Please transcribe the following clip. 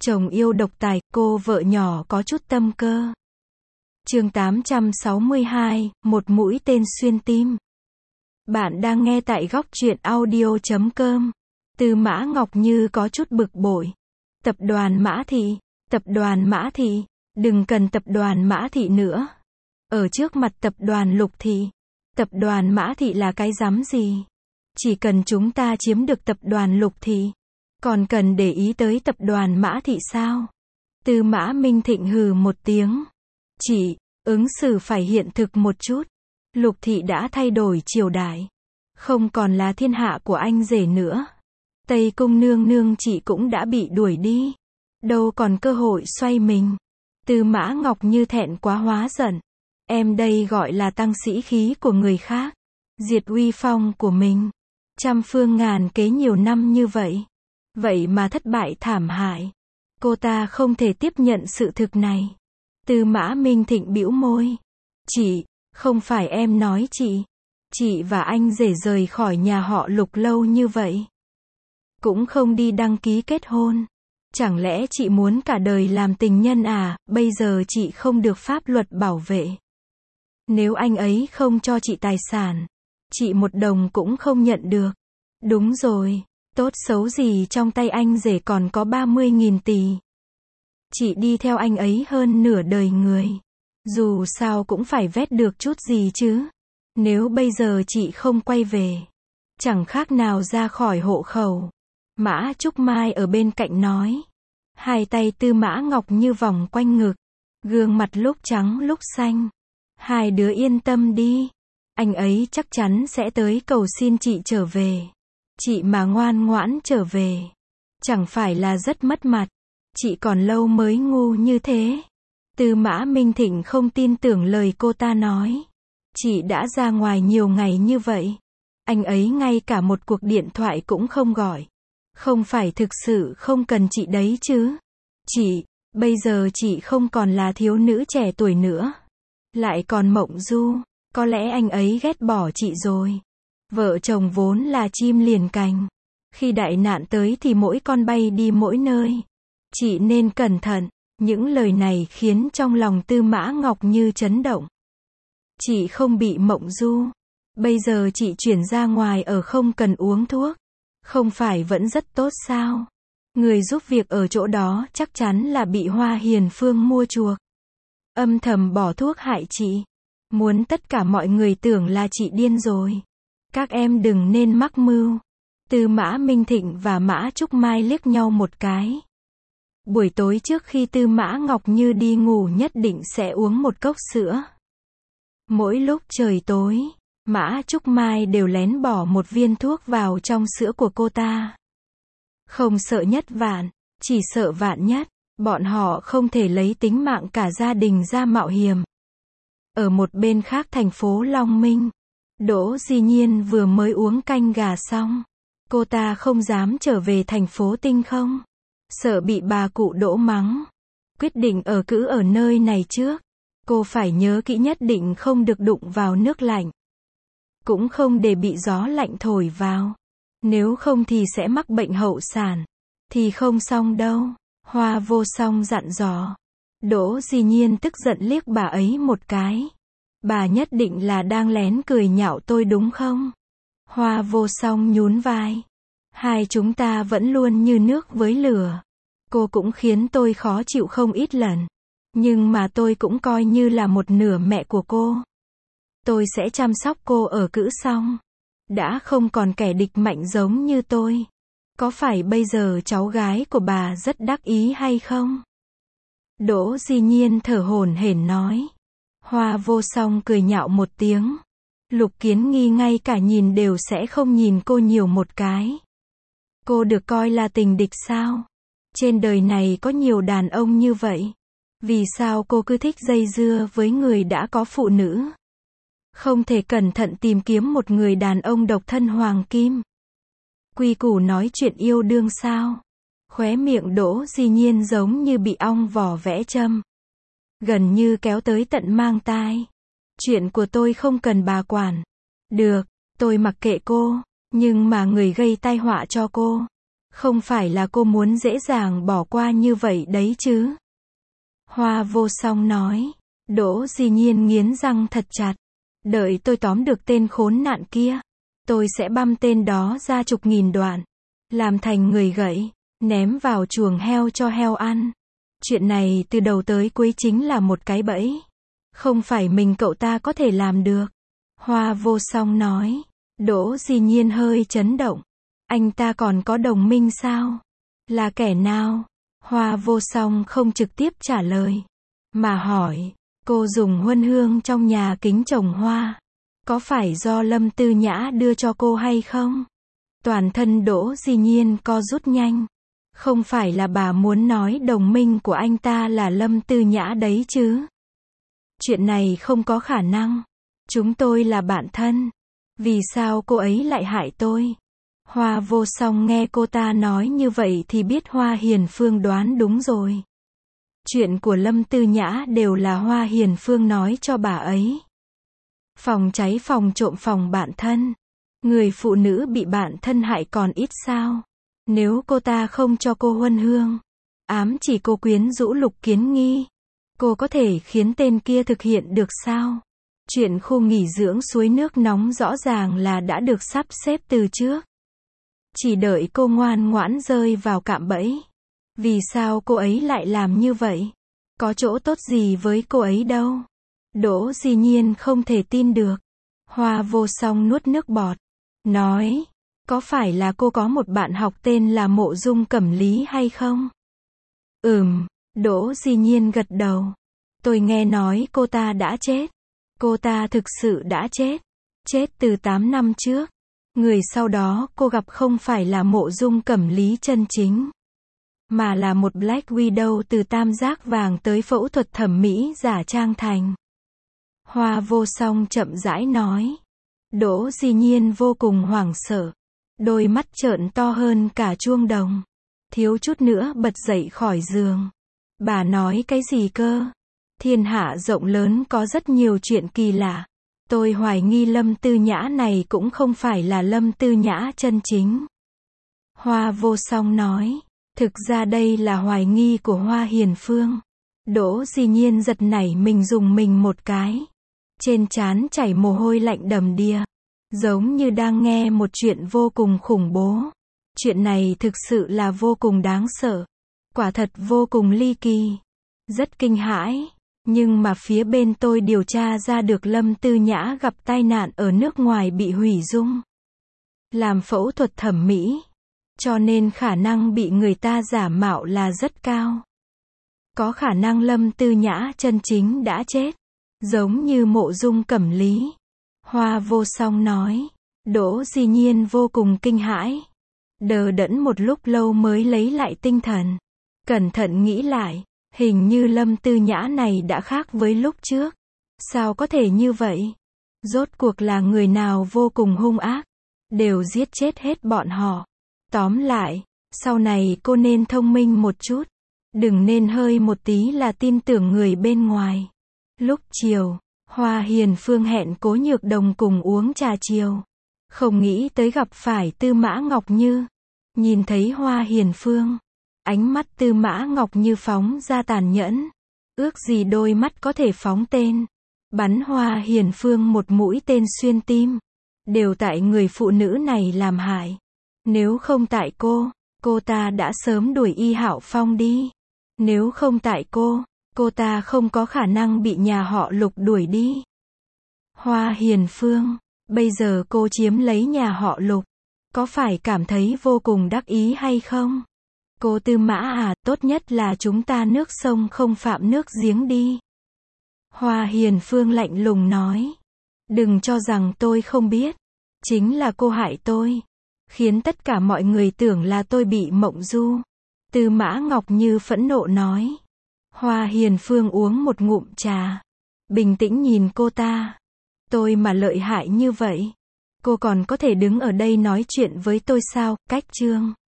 Chồng yêu độc tài, cô vợ nhỏ có chút tâm cơ. Chương 862, một mũi tên xuyên tim. Bạn đang nghe tại góc truyện audio.com. Tư Mã Ngọc Như có chút bực bội. Tập đoàn Mã Thị, đừng cần tập đoàn Mã Thị nữa. Ở trước mặt tập đoàn Lục Thị, tập đoàn Mã Thị là cái rắm gì? Chỉ cần chúng ta chiếm được tập đoàn Lục Thị, còn cần để ý tới tập đoàn Mã Thị sao? Tư Mã Minh Thịnh hừ một tiếng. Chị, ứng xử phải hiện thực một chút. Lục Thị đã thay đổi triều đại, không còn là thiên hạ của anh rể nữa. Tây Cung nương nương chị cũng đã bị đuổi đi, đâu còn cơ hội xoay mình. Tư Mã Ngọc Như thẹn quá hóa giận. Em đây gọi là tăng sĩ khí của người khác, diệt uy phong của mình. Trăm phương ngàn kế nhiều năm như vậy, vậy mà thất bại thảm hại. Cô ta không thể tiếp nhận sự thực này. Tư Mã Minh Thịnh bĩu môi. Chị, không phải em nói chị và anh rể rời khỏi nhà họ Lục lâu như vậy, cũng không đi đăng ký kết hôn. Chẳng lẽ chị muốn cả đời làm tình nhân à? Bây giờ chị không được pháp luật bảo vệ. Nếu anh ấy không cho chị tài sản, chị một đồng cũng không nhận được. Đúng rồi, tốt xấu gì trong tay anh rể còn có 30.000 tỷ. Chị đi theo anh ấy hơn nửa đời người, dù sao cũng phải vét được chút gì chứ. Nếu bây giờ chị không quay về, chẳng khác nào ra khỏi hộ khẩu. Mã Trúc Mai ở bên cạnh nói. Hai tay Tư Mã Ngọc Như vòng quanh ngực, gương mặt lúc trắng lúc xanh. Hai đứa yên tâm đi, anh ấy chắc chắn sẽ tới cầu xin chị trở về. Chị mà ngoan ngoãn trở về, chẳng phải là rất mất mặt. Chị còn lâu mới ngu như thế. Tư Mã Minh Thịnh không tin tưởng lời cô ta nói. Chị đã ra ngoài nhiều ngày như vậy, anh ấy ngay cả một cuộc điện thoại cũng không gọi. Không phải thực sự không cần chị đấy chứ? Chị, bây giờ chị không còn là thiếu nữ trẻ tuổi nữa, lại còn mộng du, có lẽ anh ấy ghét bỏ chị rồi. Vợ chồng vốn là chim liền cành, khi đại nạn tới thì mỗi con bay đi mỗi nơi. Chị nên cẩn thận. Những lời này khiến trong lòng Tư Mã Ngọc Như chấn động. Chị không bị mộng du. Bây giờ chị chuyển ra ngoài ở không cần uống thuốc, không phải vẫn rất tốt sao? Người giúp việc ở chỗ đó chắc chắn là bị Hoa Hiền Phương mua chuộc, âm thầm bỏ thuốc hại chị, muốn tất cả mọi người tưởng là chị điên rồi. Các em đừng nên mắc mưu. Tư Mã Minh Thịnh và Mã Trúc Mai liếc nhau một cái. Buổi tối trước khi Tư Mã Ngọc Như đi ngủ nhất định sẽ uống một cốc sữa. Mỗi lúc trời tối, Mã Trúc Mai đều lén bỏ một viên thuốc vào trong sữa của cô ta. Không sợ nhất vạn, chỉ sợ vạn nhất. Bọn họ không thể lấy tính mạng cả gia đình ra mạo hiểm. Ở một bên khác thành phố Long Minh, Đỗ Di Nhiên vừa mới uống canh gà xong. Cô ta không dám trở về thành phố Tinh Không, sợ bị bà cụ Đỗ mắng. Quyết định cứ ở nơi này trước. Cô phải nhớ kỹ, nhất định không được đụng vào nước lạnh, cũng không để bị gió lạnh thổi vào. Nếu không thì sẽ mắc bệnh hậu sản, thì không xong đâu. Hoa Vô Song dặn dò. Đỗ Di Nhiên tức giận liếc bà ấy một cái. Bà nhất định là đang lén cười nhạo tôi đúng không? Hoa Vô Song nhún vai. Hai chúng ta vẫn luôn như nước với lửa. Cô cũng khiến tôi khó chịu không ít lần. Nhưng mà tôi cũng coi như là một nửa mẹ của cô. Tôi sẽ chăm sóc cô ở cữ xong. Đã không còn kẻ địch mạnh giống như tôi. Có phải bây giờ cháu gái của bà rất đắc ý hay không? Đỗ Di Nhiên thở hổn hển nói. Hoa Vô Song cười nhạo một tiếng. Lục Kiến Nghi ngay cả nhìn đều sẽ không nhìn cô nhiều một cái. Cô được coi là tình địch sao? Trên đời này có nhiều đàn ông như vậy. Vì sao cô cứ thích dây dưa với người đã có phụ nữ? Không thể cẩn thận tìm kiếm một người đàn ông độc thân hoàng kim? Quy củ nói chuyện yêu đương sao? Khóe miệng Đỗ Di Nhiên giống như bị ong vò vẽ châm, gần như kéo tới tận mang tai. Chuyện của tôi không cần bà quản. Được, tôi mặc kệ cô, nhưng mà người gây tai họa cho cô, Không phải là cô muốn dễ dàng bỏ qua như vậy đấy chứ. Hoa Vô Song nói. Đỗ Di Nhiên nghiến răng thật chặt. Đợi tôi tóm được tên khốn nạn kia, tôi sẽ băm tên đó ra chục nghìn đoạn, làm thành người gậy, ném vào chuồng heo cho heo ăn. Chuyện này từ đầu tới cuối chính là một cái bẫy. Không phải mình cậu ta có thể làm được. Hoa Vô Song nói. Đỗ Di Nhiên hơi chấn động. Anh ta còn có đồng minh sao? Là kẻ nào? Hoa Vô Song không trực tiếp trả lời, mà hỏi. Cô dùng huân hương trong nhà kính trồng hoa, có phải do Lâm Tư Nhã đưa cho cô hay không? Toàn thân Đỗ Di Nhiên co rút nhanh. Không phải là bà muốn nói đồng minh của anh ta là Lâm Tư Nhã đấy chứ? Chuyện này không có khả năng. Chúng tôi là bạn thân. Vì sao cô ấy lại hại tôi? Hoa Vô Song nghe cô ta nói như vậy thì biết Hoa Hiền Phương đoán đúng rồi. Chuyện của Lâm Tư Nhã đều là Hoa Hiền Phương nói cho bà ấy. Phòng cháy phòng trộm phòng bạn thân. Người phụ nữ bị bạn thân hại còn ít sao? Nếu cô ta không cho cô huân hương, ám chỉ cô quyến rũ Lục Kiến Nghi, cô có thể khiến tên kia thực hiện được sao? Chuyện khu nghỉ dưỡng suối nước nóng rõ ràng là đã được sắp xếp từ trước. Chỉ đợi cô ngoan ngoãn rơi vào cạm bẫy. Vì sao cô ấy lại làm như vậy? Có chỗ tốt gì với cô ấy đâu? Đỗ Di Nhiên không thể tin được. Hoa Vô Song nuốt nước bọt. Nói. Có phải là cô có một bạn học tên là Mộ Dung Cẩm Lý hay không? Đỗ Di Nhiên gật đầu. Tôi nghe nói cô ta đã chết. Cô ta thực sự đã chết. Chết từ 8 năm trước. Người sau đó cô gặp không phải là Mộ Dung Cẩm Lý chân chính, mà là một Black Widow từ Tam Giác Vàng tới phẫu thuật thẩm mỹ giả trang thành. Hoa Vô Song chậm rãi nói. Đỗ Di Nhiên vô cùng hoảng sợ. Đôi mắt trợn to hơn cả chuông đồng. Thiếu chút nữa bật dậy khỏi giường. Bà nói cái gì cơ? Thiên hạ rộng lớn có rất nhiều chuyện kỳ lạ. Tôi hoài nghi Lâm Tư Nhã này cũng không phải là Lâm Tư Nhã chân chính. Hoa Vô Song nói. Thực ra đây là hoài nghi của Hoa Hiền Phương. Đỗ Di Nhiên giật nảy mình dùng mình một cái. Trên trán chảy mồ hôi lạnh đầm đìa. Giống như đang nghe một chuyện vô cùng khủng bố. Chuyện này thực sự là vô cùng đáng sợ. Quả thật vô cùng ly kỳ. Rất kinh hãi. Nhưng mà phía bên tôi điều tra ra được Lâm Tư Nhã gặp tai nạn ở nước ngoài bị hủy dung. Làm phẫu thuật thẩm mỹ. Cho nên khả năng bị người ta giả mạo là rất cao. Có khả năng Lâm Tư Nhã chân chính đã chết. Giống như Mộ Dung Cẩm Lý. Hoa Vô Song nói. Đỗ Di Nhiên vô cùng kinh hãi. Đờ đẫn một lúc lâu mới lấy lại tinh thần. Cẩn thận nghĩ lại. Hình như Lâm Tư Nhã này đã khác với lúc trước. Sao có thể như vậy? Rốt cuộc là người nào vô cùng hung ác. Đều giết chết hết bọn họ. Tóm lại, sau này cô nên thông minh một chút. Đừng nên hơi một tí là tin tưởng người bên ngoài. Lúc chiều, Hoa Hiền Phương hẹn Cố Nhược Đồng cùng uống trà chiều. Không nghĩ tới gặp phải Tư Mã Ngọc Như. Nhìn thấy Hoa Hiền Phương, ánh mắt Tư Mã Ngọc Như phóng ra tàn nhẫn. Ước gì đôi mắt có thể phóng tên. Bắn Hoa Hiền Phương một mũi tên xuyên tim. Đều tại người phụ nữ này làm hại. Nếu không tại cô ta đã sớm đuổi Y Hạo Phong đi. Nếu không tại cô ta không có khả năng bị nhà họ Lục đuổi đi. Hoa Hiền Phương, bây giờ cô chiếm lấy nhà họ Lục. Có phải cảm thấy vô cùng đắc ý hay không? Cô Tư Mã à, tốt nhất là chúng ta nước sông không phạm nước giếng đi. Hoa Hiền Phương lạnh lùng nói. Đừng cho rằng tôi không biết. Chính là cô hại tôi. Khiến tất cả mọi người tưởng là tôi bị mộng du. Tư Mã Ngọc Như phẫn nộ nói. Hoa Hiền Phương uống một ngụm trà. Bình tĩnh nhìn cô ta. Tôi mà lợi hại như vậy. Cô còn có thể đứng ở đây nói chuyện với tôi sao? Cách chương